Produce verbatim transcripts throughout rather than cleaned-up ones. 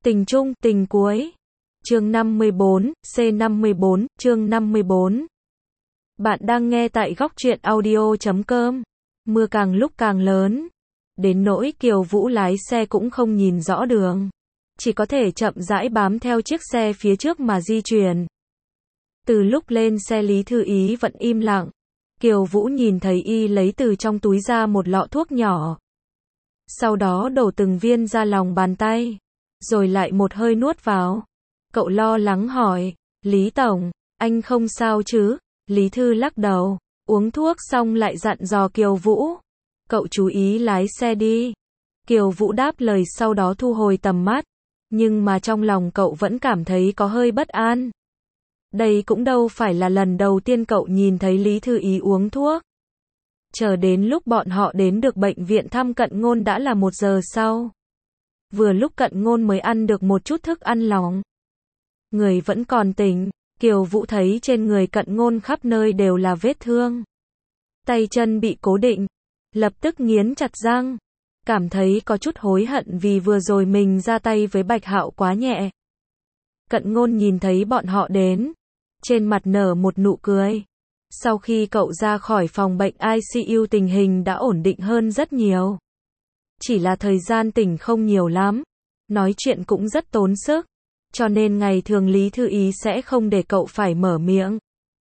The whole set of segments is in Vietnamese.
Tình chung, tình cuối. Chương năm mươi bốn, C năm mươi bốn, chương năm mươi bốn. Bạn đang nghe tại góc truyện audio chấm com. Mưa càng lúc càng lớn. Đến nỗi Kiều Vũ lái xe cũng không nhìn rõ đường. Chỉ có thể chậm rãi bám theo chiếc xe phía trước mà di chuyển. Từ lúc lên xe Lý Thư Ý vẫn im lặng. Kiều Vũ nhìn thấy y lấy từ trong túi ra một lọ thuốc nhỏ. Sau đó đổ từng viên ra lòng bàn tay. Rồi lại một hơi nuốt vào. Cậu lo lắng hỏi, Lý Tổng, anh không sao chứ? Lý Thư lắc đầu, uống thuốc xong lại dặn dò Kiều Vũ. Cậu chú ý lái xe đi. Kiều Vũ đáp lời sau đó thu hồi tầm mắt. Nhưng mà trong lòng cậu vẫn cảm thấy có hơi bất an. Đây cũng đâu phải là lần đầu tiên cậu nhìn thấy Lý Thư Ý uống thuốc. Chờ đến lúc bọn họ đến được bệnh viện thăm Cận Ngôn đã là một giờ sau. Vừa lúc Cận Ngôn mới ăn được một chút thức ăn lỏng. Người vẫn còn tỉnh, Kiều Vũ thấy trên người Cận Ngôn khắp nơi đều là vết thương. Tay chân bị cố định, lập tức nghiến chặt răng, cảm thấy có chút hối hận vì vừa rồi mình ra tay với Bạch Hạo quá nhẹ. Cận Ngôn nhìn thấy bọn họ đến, trên mặt nở một nụ cười. Sau khi cậu ra khỏi phòng bệnh i xê u tình hình đã ổn định hơn rất nhiều. Chỉ là thời gian tỉnh không nhiều lắm, nói chuyện cũng rất tốn sức, cho nên ngày thường Lý Thư Ý sẽ không để cậu phải mở miệng.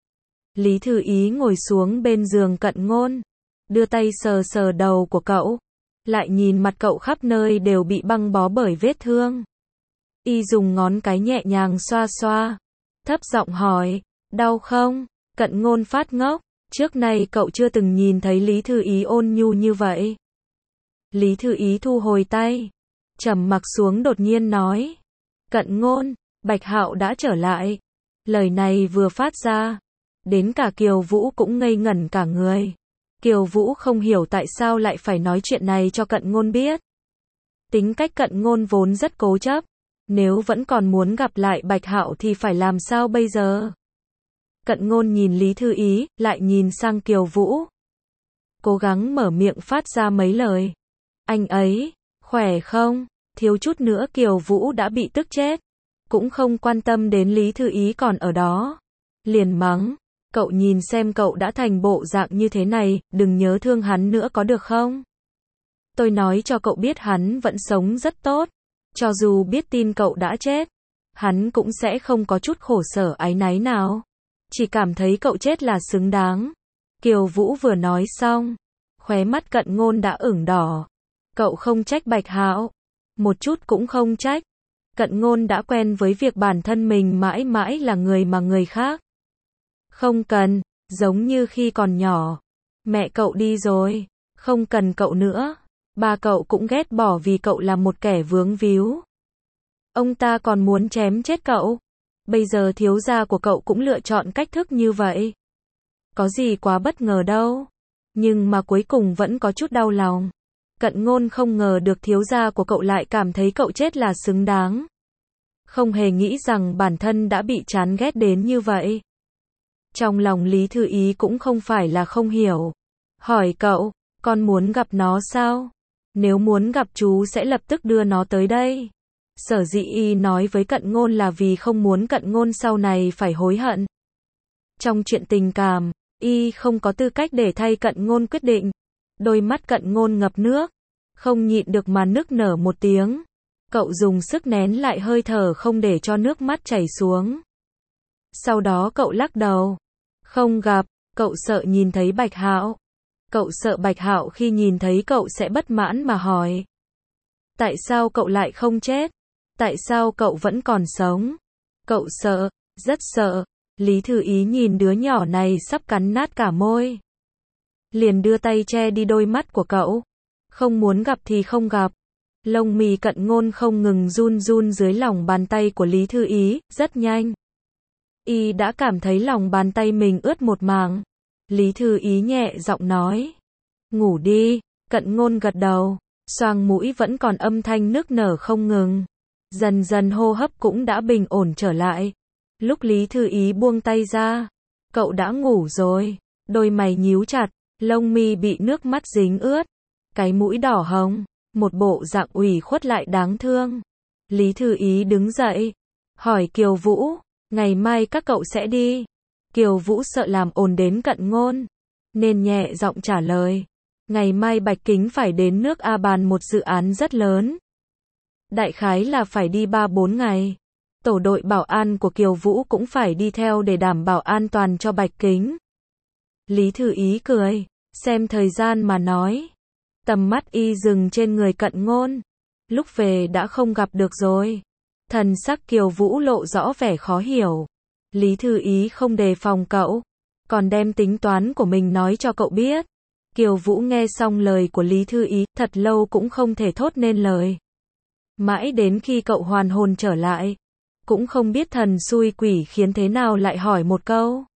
Lý Thư Ý ngồi xuống bên giường Cận Ngôn, đưa tay sờ sờ đầu của cậu, lại nhìn mặt cậu khắp nơi đều bị băng bó bởi vết thương. Y dùng ngón cái nhẹ nhàng xoa xoa, thấp giọng hỏi, đau không? Cận Ngôn phát ngốc, trước nay cậu chưa từng nhìn thấy Lý Thư Ý ôn nhu như vậy. Lý Thư Ý thu hồi tay, trầm mặc xuống đột nhiên nói, Cận Ngôn, Bạch Hạo đã trở lại. Lời này vừa phát ra, đến cả Kiều Vũ cũng ngây ngẩn cả người. Kiều Vũ không hiểu tại sao lại phải nói chuyện này cho Cận Ngôn biết. Tính cách Cận Ngôn vốn rất cố chấp, nếu vẫn còn muốn gặp lại Bạch Hạo thì phải làm sao bây giờ? Cận Ngôn nhìn Lý Thư Ý, lại nhìn sang Kiều Vũ. Cố gắng mở miệng phát ra mấy lời. Anh ấy, khỏe không? Thiếu chút nữa Kiều Vũ đã bị tức chết. Cũng không quan tâm đến Lý Thư Ý còn ở đó. Liền mắng, cậu nhìn xem cậu đã thành bộ dạng như thế này, đừng nhớ thương hắn nữa có được không? Tôi nói cho cậu biết hắn vẫn sống rất tốt. Cho dù biết tin cậu đã chết, hắn cũng sẽ không có chút khổ sở áy náy nào. Chỉ cảm thấy cậu chết là xứng đáng. Kiều Vũ vừa nói xong, khóe mắt Cận Ngôn đã ửng đỏ. Cậu không trách Bạch Hạo, một chút cũng không trách. Cận Ngôn đã quen với việc bản thân mình mãi mãi là người mà người khác không cần, giống như khi còn nhỏ. Mẹ cậu đi rồi, không cần cậu nữa. Ba cậu cũng ghét bỏ vì cậu là một kẻ vướng víu. Ông ta còn muốn chém chết cậu. Bây giờ thiếu gia của cậu cũng lựa chọn cách thức như vậy. Có gì quá bất ngờ đâu. Nhưng mà cuối cùng vẫn có chút đau lòng. Cận Ngôn không ngờ được thiếu gia của cậu lại cảm thấy cậu chết là xứng đáng. Không hề nghĩ rằng bản thân đã bị chán ghét đến như vậy. Trong lòng Lý Thư Ý cũng không phải là không hiểu. Hỏi cậu, con muốn gặp nó sao? Nếu muốn gặp chú sẽ lập tức đưa nó tới đây. Sở dĩ y nói với Cận Ngôn là vì không muốn Cận Ngôn sau này phải hối hận. Trong chuyện tình cảm, y không có tư cách để thay Cận Ngôn quyết định. Đôi mắt Cận Ngôn ngập nước, không nhịn được mà nức nở một tiếng. Cậu dùng sức nén lại hơi thở không để cho nước mắt chảy xuống. Sau đó cậu lắc đầu. Không gặp, cậu sợ nhìn thấy Bạch Hạo. Cậu sợ Bạch Hạo khi nhìn thấy cậu sẽ bất mãn mà hỏi. Tại sao cậu lại không chết? Tại sao cậu vẫn còn sống? Cậu sợ, rất sợ. Lý Thư Ý nhìn đứa nhỏ này sắp cắn nát cả môi. Liền đưa tay che đi đôi mắt của cậu. Không muốn gặp thì không gặp. Lông mì Cận Ngôn không ngừng run run dưới lòng bàn tay của Lý Thư Ý, rất nhanh. Y đã cảm thấy lòng bàn tay mình ướt một mảng. Lý Thư Ý nhẹ giọng nói. Ngủ đi. Cận Ngôn gật đầu. Xoang mũi vẫn còn âm thanh nức nở không ngừng. Dần dần hô hấp cũng đã bình ổn trở lại. Lúc Lý Thư Ý buông tay ra, cậu đã ngủ rồi. Đôi mày nhíu chặt, lông mi bị nước mắt dính ướt, cái mũi đỏ hồng, một bộ dạng ủy khuất lại đáng thương. Lý Thư Ý đứng dậy, hỏi Kiều Vũ, ngày mai các cậu sẽ đi. Kiều Vũ sợ làm ồn đến Cận Ngôn, nên nhẹ giọng trả lời, ngày mai Bạch Kính phải đến nước A bàn một dự án rất lớn. Đại khái là phải đi ba bốn ngày. Tổ đội bảo an của Kiều Vũ cũng phải đi theo để đảm bảo an toàn cho Bạch Kính. Lý Thư Ý cười, xem thời gian mà nói. Tầm mắt y dừng trên người Cận Ngôn. Lúc về đã không gặp được rồi. Thần sắc Kiều Vũ lộ rõ vẻ khó hiểu. Lý Thư Ý không đề phòng cậu, còn đem tính toán của mình nói cho cậu biết. Kiều Vũ nghe xong lời của Lý Thư Ý, thật lâu cũng không thể thốt nên lời. Mãi đến khi cậu hoàn hồn trở lại, cũng không biết thần xui quỷ khiến thế nào lại hỏi một câu.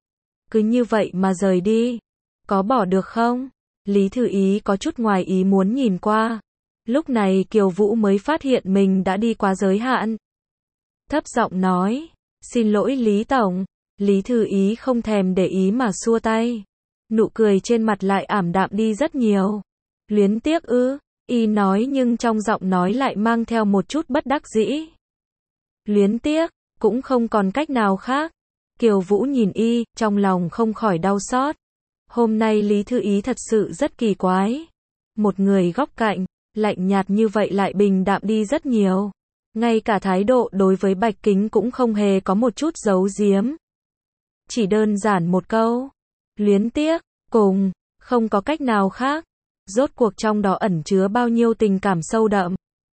Cứ như vậy mà rời đi, có bỏ được không? Lý Thư Ý có chút ngoài ý muốn nhìn qua. Lúc này Kiều Vũ mới phát hiện mình đã đi quá giới hạn. Thấp giọng nói, xin lỗi Lý Tổng. Lý Thư Ý không thèm để ý mà xua tay. Nụ cười trên mặt lại ảm đạm đi rất nhiều. Luyến tiếc ư? Y nói nhưng trong giọng nói lại mang theo một chút bất đắc dĩ. Luyến tiếc, cũng không còn cách nào khác. Kiều Vũ nhìn y, trong lòng không khỏi đau xót. Hôm nay Lý Thư Ý thật sự rất kỳ quái. Một người góc cạnh, lạnh nhạt như vậy lại bình đạm đi rất nhiều. Ngay cả thái độ đối với Bạch Kính cũng không hề có một chút giấu giếm. Chỉ đơn giản một câu. Luyến tiếc, cùng, không có cách nào khác. Rốt cuộc trong đó ẩn chứa bao nhiêu tình cảm sâu đậm.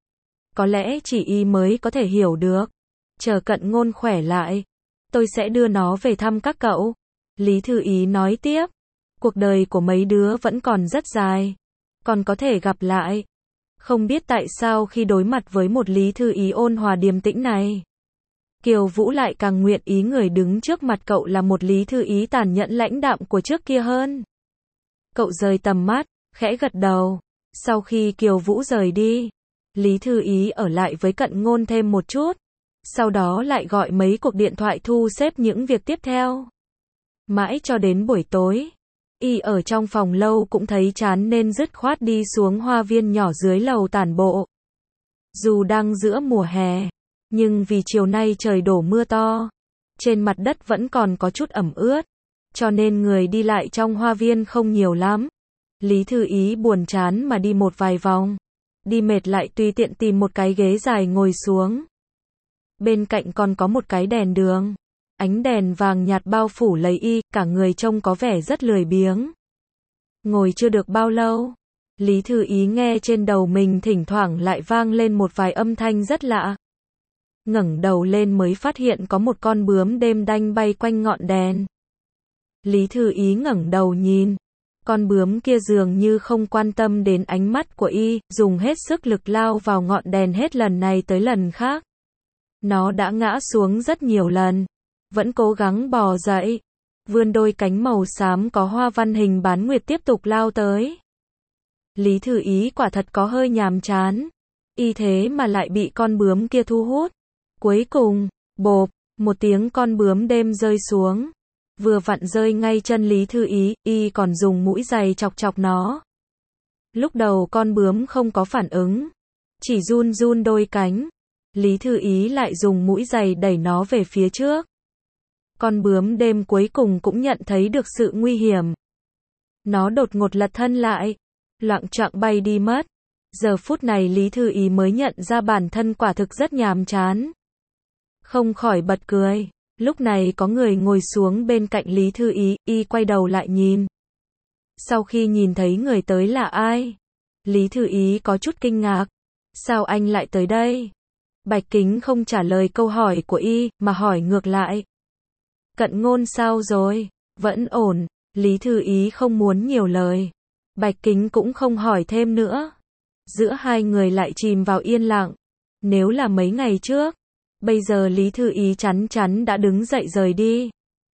Có lẽ chỉ y mới có thể hiểu được. Chờ Cận Ngôn khỏe lại, tôi sẽ đưa nó về thăm các cậu. Lý Thư Ý nói tiếp. Cuộc đời của mấy đứa vẫn còn rất dài. Còn có thể gặp lại. Không biết tại sao khi đối mặt với một Lý Thư Ý ôn hòa điềm tĩnh này, Kiều Vũ lại càng nguyện ý người đứng trước mặt cậu là một Lý Thư Ý tàn nhẫn lãnh đạm của trước kia hơn. Cậu rời tầm mắt, khẽ gật đầu. Sau khi Kiều Vũ rời đi, Lý Thư Ý ở lại với Cận Ngôn thêm một chút. Sau đó lại gọi mấy cuộc điện thoại thu xếp những việc tiếp theo. Mãi cho đến buổi tối, y ở trong phòng lâu cũng thấy chán nên dứt khoát đi xuống hoa viên nhỏ dưới lầu tản bộ. Dù đang giữa mùa hè, nhưng vì chiều nay trời đổ mưa to, trên mặt đất vẫn còn có chút ẩm ướt, cho nên người đi lại trong hoa viên không nhiều lắm. Lý Thư Ý buồn chán mà đi một vài vòng, đi mệt lại tùy tiện tìm một cái ghế dài ngồi xuống. Bên cạnh còn có một cái đèn đường. Ánh đèn vàng nhạt bao phủ lấy y, cả người trông có vẻ rất lười biếng. Ngồi chưa được bao lâu, Lý Thư Ý nghe trên đầu mình thỉnh thoảng lại vang lên một vài âm thanh rất lạ. Ngẩng đầu lên mới phát hiện có một con bướm đêm đanh bay quanh ngọn đèn. Lý Thư Ý ngẩng đầu nhìn, con bướm kia dường như không quan tâm đến ánh mắt của y, dùng hết sức lực lao vào ngọn đèn hết lần này tới lần khác. Nó đã ngã xuống rất nhiều lần, vẫn cố gắng bò dậy, vươn đôi cánh màu xám có hoa văn hình bán nguyệt tiếp tục lao tới. Lý Thư Ý quả thật có hơi nhàm chán, y thế mà lại bị con bướm kia thu hút. Cuối cùng, bộp, một tiếng con bướm đêm rơi xuống, vừa vặn rơi ngay chân Lý Thư Ý, y còn dùng mũi giày chọc chọc nó. Lúc đầu con bướm không có phản ứng, chỉ run run đôi cánh. Lý Thư Ý lại dùng mũi giày đẩy nó về phía trước. Con bướm đêm cuối cùng cũng nhận thấy được sự nguy hiểm. Nó đột ngột lật thân lại, loạng choạng bay đi mất. Giờ phút này Lý Thư Ý mới nhận ra bản thân quả thực rất nhàm chán. Không khỏi bật cười. Lúc này có người ngồi xuống bên cạnh Lý Thư Ý, y quay đầu lại nhìn. Sau khi nhìn thấy người tới là ai, Lý Thư Ý có chút kinh ngạc. Sao anh lại tới đây? Bạch Kính không trả lời câu hỏi của y, mà hỏi ngược lại. Cận Ngôn sao rồi? Vẫn ổn. Lý Thư Ý không muốn nhiều lời. Bạch Kính cũng không hỏi thêm nữa. Giữa hai người lại chìm vào yên lặng. Nếu là mấy ngày trước, bây giờ Lý Thư Ý chắn chắn đã đứng dậy rời đi.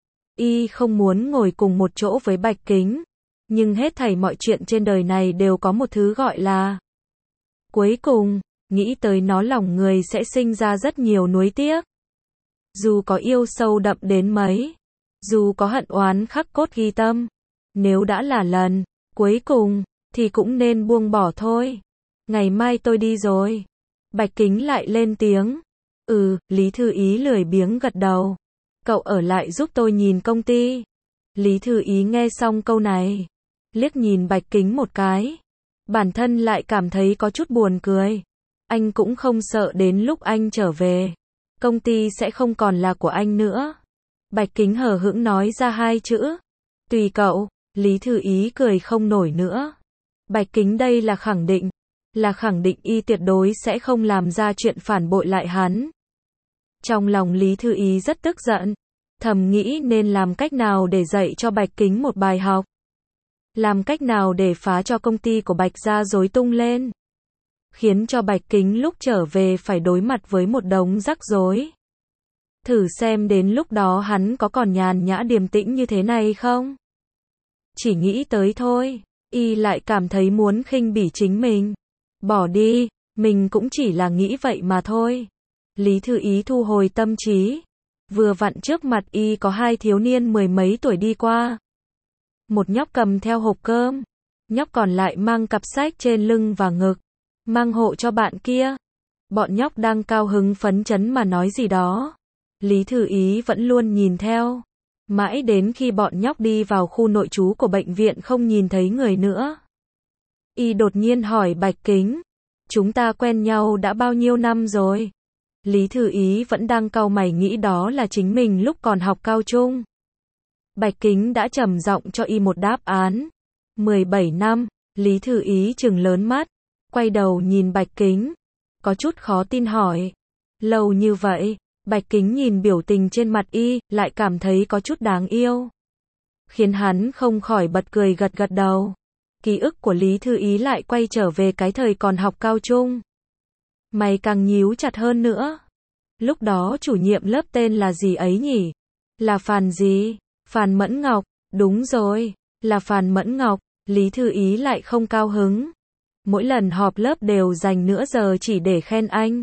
Y không muốn ngồi cùng một chỗ với Bạch Kính. Nhưng hết thảy mọi chuyện trên đời này đều có một thứ gọi là cuối cùng. Nghĩ tới nó lòng người sẽ sinh ra rất nhiều nuối tiếc. Dù có yêu sâu đậm đến mấy, dù có hận oán khắc cốt ghi tâm, nếu đã là lần cuối cùng, thì cũng nên buông bỏ thôi. Ngày mai tôi đi rồi. Bạch Kính lại lên tiếng. Ừ, Lý Thư Ý lười biếng gật đầu. Cậu ở lại giúp tôi nhìn công ty. Lý Thư Ý nghe xong câu này, liếc nhìn Bạch Kính một cái. Bản thân lại cảm thấy có chút buồn cười. Anh cũng không sợ đến lúc anh trở về, công ty sẽ không còn là của anh nữa. Bạch Kính hờ hững nói ra hai chữ. Tùy cậu. Lý Thư Ý cười không nổi nữa. Bạch Kính đây là khẳng định. Là khẳng định y tuyệt đối sẽ không làm ra chuyện phản bội lại hắn. Trong lòng Lý Thư Ý rất tức giận. Thầm nghĩ nên làm cách nào để dạy cho Bạch Kính một bài học. Làm cách nào để phá cho công ty của Bạch gia rối tung lên. Khiến cho Bạch Kính lúc trở về phải đối mặt với một đống rắc rối. Thử xem đến lúc đó hắn có còn nhàn nhã điềm tĩnh như thế này không? Chỉ nghĩ tới thôi, y lại cảm thấy muốn khinh bỉ chính mình. Bỏ đi, mình cũng chỉ là nghĩ vậy mà thôi. Lý Thư Ý thu hồi tâm trí. Vừa vặn trước mặt y có hai thiếu niên mười mấy tuổi đi qua. Một nhóc cầm theo hộp cơm, nhóc còn lại mang cặp sách trên lưng và ngực, mang hộ cho bạn kia. Bọn nhóc đang cao hứng phấn chấn mà nói gì đó. Lý Thư Ý vẫn luôn nhìn theo. Mãi đến khi bọn nhóc đi vào khu nội trú của bệnh viện không nhìn thấy người nữa. Y đột nhiên hỏi Bạch Kính. Chúng ta quen nhau đã bao nhiêu năm rồi? Lý Thư Ý vẫn đang cau mày nghĩ đó là chính mình lúc còn học cao trung. Bạch Kính đã trầm giọng cho y một đáp án. mười bảy năm. Lý Thư Ý trừng lớn mắt, quay đầu nhìn Bạch Kính, có chút khó tin hỏi. Lâu như vậy? Bạch Kính nhìn biểu tình trên mặt y, lại cảm thấy có chút đáng yêu. Khiến hắn không khỏi bật cười gật gật đầu. Ký ức của Lý Thư Ý lại quay trở về cái thời còn học cao trung. Mày càng nhíu chặt hơn nữa. Lúc đó chủ nhiệm lớp tên là gì ấy nhỉ? Là Phàn gì? Phàn Mẫn Ngọc. Đúng rồi, là Phàn Mẫn Ngọc. Lý Thư Ý lại không cao hứng. Mỗi lần họp lớp đều dành nửa giờ chỉ để khen anh.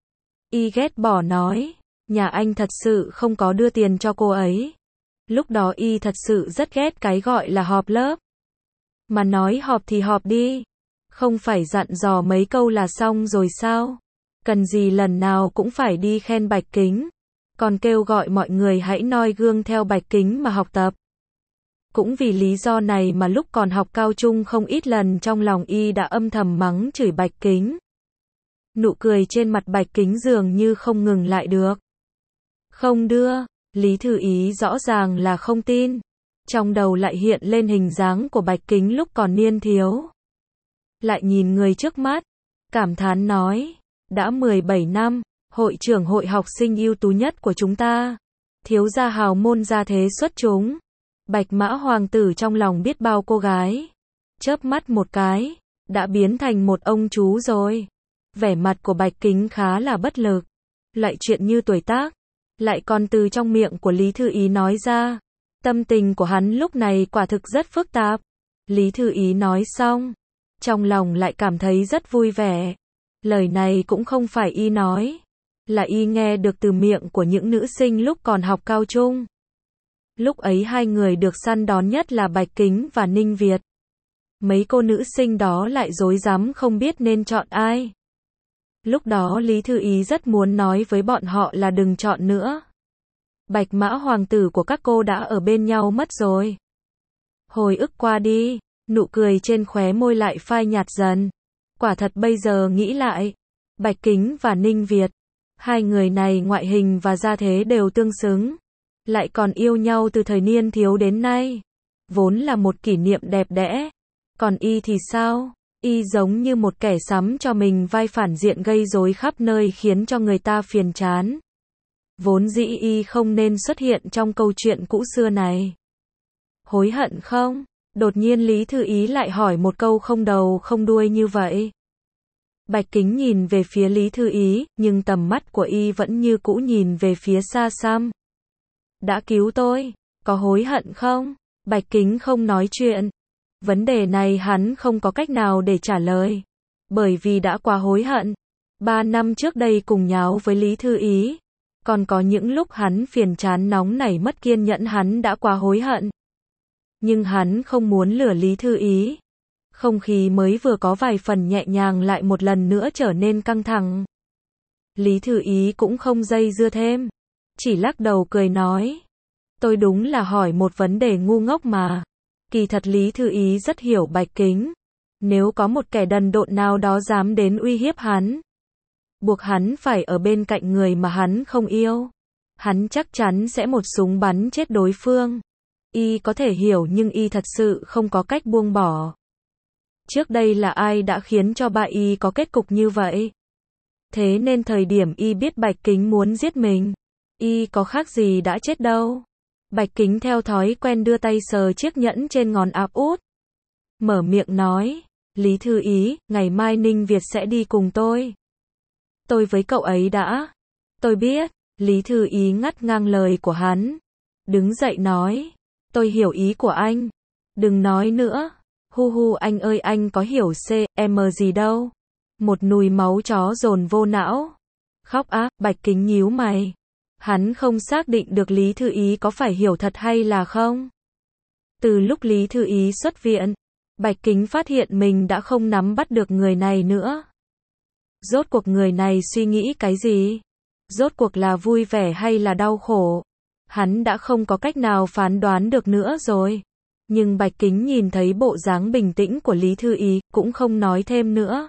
Y ghét bỏ nói. Nhà anh thật sự không có đưa tiền cho cô ấy. Lúc đó y thật sự rất ghét cái gọi là họp lớp. Mà nói họp thì họp đi. Không phải dặn dò mấy câu là xong rồi sao? Cần gì lần nào cũng phải đi khen Bạch Kính. Còn kêu gọi mọi người hãy noi gương theo Bạch Kính mà học tập. Cũng vì lý do này mà lúc còn học cao trung không ít lần trong lòng y đã âm thầm mắng chửi Bạch Kính. Nụ cười trên mặt Bạch Kính dường như không ngừng lại được. Không đưa, Lý Thư Ý rõ ràng là không tin. Trong đầu lại hiện lên hình dáng của Bạch Kính lúc còn niên thiếu. Lại nhìn người trước mắt, cảm thán nói, đã mười bảy năm, hội trưởng hội học sinh ưu tú nhất của chúng ta. Thiếu gia hào môn gia thế xuất chúng. Bạch Mã hoàng tử trong lòng biết bao cô gái. Chớp mắt một cái, đã biến thành một ông chú rồi. Vẻ mặt của Bạch Kính khá là bất lực. Lại chuyện như tuổi tác, lại còn từ trong miệng của Lý Thư Ý nói ra. Tâm tình của hắn lúc này quả thực rất phức tạp. Lý Thư Ý nói xong, trong lòng lại cảm thấy rất vui vẻ. Lời này cũng không phải y nói, là y nghe được từ miệng của những nữ sinh lúc còn học cao trung. Lúc ấy hai người được săn đón nhất là Bạch Kính và Ninh Việt. Mấy cô nữ sinh đó lại rối rắm không biết nên chọn ai. Lúc đó Lý Thư Ý rất muốn nói với bọn họ là đừng chọn nữa. Bạch Mã hoàng tử của các cô đã ở bên nhau mất rồi. Hồi ức qua đi, nụ cười trên khóe môi lại phai nhạt dần. Quả thật bây giờ nghĩ lại, Bạch Kính và Ninh Việt, hai người này ngoại hình và gia thế đều tương xứng. Lại còn yêu nhau từ thời niên thiếu đến nay. Vốn là một kỷ niệm đẹp đẽ. Còn y thì sao? Y giống như một kẻ sắm cho mình vai phản diện gây rối khắp nơi khiến cho người ta phiền chán. Vốn dĩ y không nên xuất hiện trong câu chuyện cũ xưa này. Hối hận không? Đột nhiên Lý Thư Ý lại hỏi một câu không đầu không đuôi như vậy. Bạch Kính nhìn về phía Lý Thư Ý, nhưng tầm mắt của y vẫn như cũ nhìn về phía xa xăm. Đã cứu tôi, có hối hận không? Bạch Kính không nói chuyện. Vấn đề này hắn không có cách nào để trả lời. Bởi vì đã quá hối hận. Ba năm trước đây cùng nháo với Lý Thư Ý. Còn có những lúc hắn phiền chán nóng nảy mất kiên nhẫn hắn đã quá hối hận. Nhưng hắn không muốn lừa Lý Thư Ý. Không khí mới vừa có vài phần nhẹ nhàng lại một lần nữa trở nên căng thẳng. Lý Thư Ý cũng không dây dưa thêm, chỉ lắc đầu cười nói. Tôi đúng là hỏi một vấn đề ngu ngốc mà. Kỳ thật Lý Thư Ý rất hiểu Bạch Kính. Nếu có một kẻ đần độn nào đó dám đến uy hiếp hắn, buộc hắn phải ở bên cạnh người mà hắn không yêu, hắn chắc chắn sẽ một súng bắn chết đối phương. Y có thể hiểu nhưng Y thật sự không có cách buông bỏ. Trước đây là ai đã khiến cho ba Y có kết cục như vậy? Thế nên thời điểm Y biết Bạch Kính muốn giết mình, Y có khác gì đã chết đâu. Bạch Kính theo thói quen đưa tay sờ chiếc nhẫn trên ngón áp út, mở miệng nói, Lý Thư Ý, ngày mai Ninh Việt sẽ đi cùng tôi. Tôi với cậu ấy đã. Tôi biết. Lý Thư Ý ngắt ngang lời của hắn, đứng dậy nói, tôi hiểu ý của anh. Đừng nói nữa. Hu hu anh ơi, anh có hiểu C M gì đâu. Một nùi máu chó dồn vô não. Khóc á. Bạch Kính nhíu mày. Hắn không xác định được Lý Thư Ý có phải hiểu thật hay là không. Từ lúc Lý Thư Ý xuất viện, Bạch Kính phát hiện mình đã không nắm bắt được người này nữa. Rốt cuộc người này suy nghĩ cái gì? Rốt cuộc là vui vẻ hay là đau khổ? Hắn đã không có cách nào phán đoán được nữa rồi. Nhưng Bạch Kính nhìn thấy bộ dáng bình tĩnh của Lý Thư Ý, cũng không nói thêm nữa.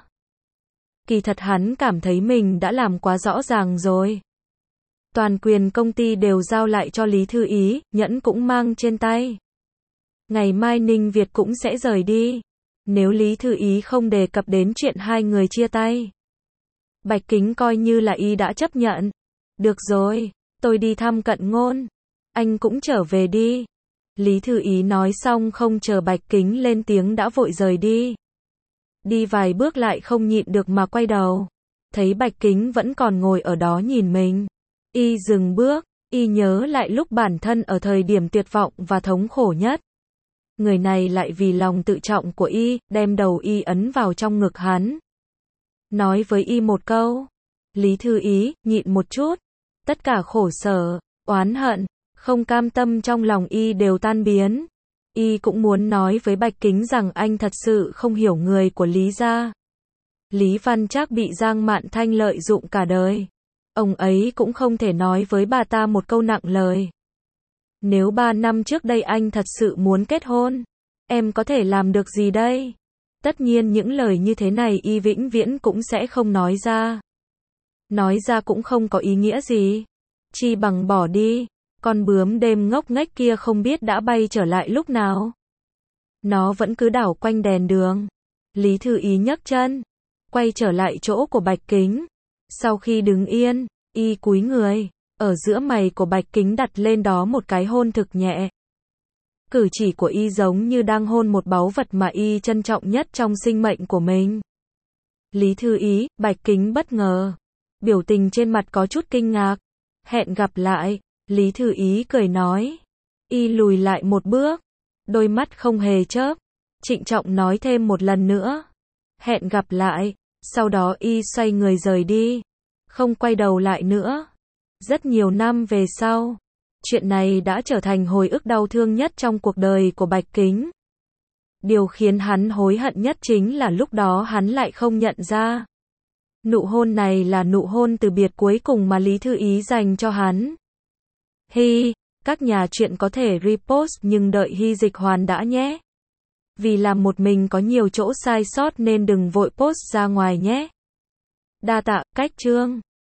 Kỳ thật hắn cảm thấy mình đã làm quá rõ ràng rồi. Toàn quyền công ty đều giao lại cho Lý Thư Ý, nhẫn cũng mang trên tay. Ngày mai Ninh Việt cũng sẽ rời đi. Nếu Lý Thư Ý không đề cập đến chuyện hai người chia tay, Bạch Kính coi như là Y đã chấp nhận. Được rồi, tôi đi thăm Cận Ngôn. Anh cũng trở về đi. Lý Thư Ý nói xong không chờ Bạch Kính lên tiếng đã vội rời đi. Đi vài bước lại không nhịn được mà quay đầu. Thấy Bạch Kính vẫn còn ngồi ở đó nhìn mình. Y dừng bước, Y nhớ lại lúc bản thân ở thời điểm tuyệt vọng và thống khổ nhất. Người này lại vì lòng tự trọng của Y, đem đầu Y ấn vào trong ngực hắn. Nói với Y một câu, Lý Thư Ý, nhịn một chút. Tất cả khổ sở, oán hận, không cam tâm trong lòng Y đều tan biến. Y cũng muốn nói với Bạch Kính rằng anh thật sự không hiểu người của Lý gia. Lý Văn Trác bị Giang Mạn Thanh lợi dụng cả đời. Ông ấy cũng không thể nói với bà ta một câu nặng lời. Nếu ba năm trước đây anh thật sự muốn kết hôn, em có thể làm được gì đây? Tất nhiên những lời như thế này Y vĩnh viễn cũng sẽ không nói ra. Nói ra cũng không có ý nghĩa gì. Chi bằng bỏ đi. Con bướm đêm ngốc nghếch kia không biết đã bay trở lại lúc nào. Nó vẫn cứ đảo quanh đèn đường. Lý Thư Ý nhấc chân, quay trở lại chỗ của Bạch Kính. Sau khi đứng yên, Y cúi người, ở giữa mày của Bạch Kính đặt lên đó một cái hôn thực nhẹ. Cử chỉ của Y giống như đang hôn một báu vật mà Y trân trọng nhất trong sinh mệnh của mình. Lý Thư Ý, Bạch Kính bất ngờ. Biểu tình trên mặt có chút kinh ngạc. Hẹn gặp lại. Lý Thư Ý cười nói. Y lùi lại một bước. Đôi mắt không hề chớp. Trịnh trọng nói thêm một lần nữa. Hẹn gặp lại. Sau đó Y xoay người rời đi. Không quay đầu lại nữa. Rất nhiều năm về sau, chuyện này đã trở thành hồi ức đau thương nhất trong cuộc đời của Bạch Kính. Điều khiến hắn hối hận nhất chính là lúc đó hắn lại không nhận ra. Nụ hôn này là nụ hôn từ biệt cuối cùng mà Lý Thư Ý dành cho hắn. Hi, các nhà truyện có thể repost nhưng đợi Hy dịch hoàn đã nhé. Vì làm một mình có nhiều chỗ sai sót nên đừng vội post ra ngoài nhé. Đa tạ, cách chương.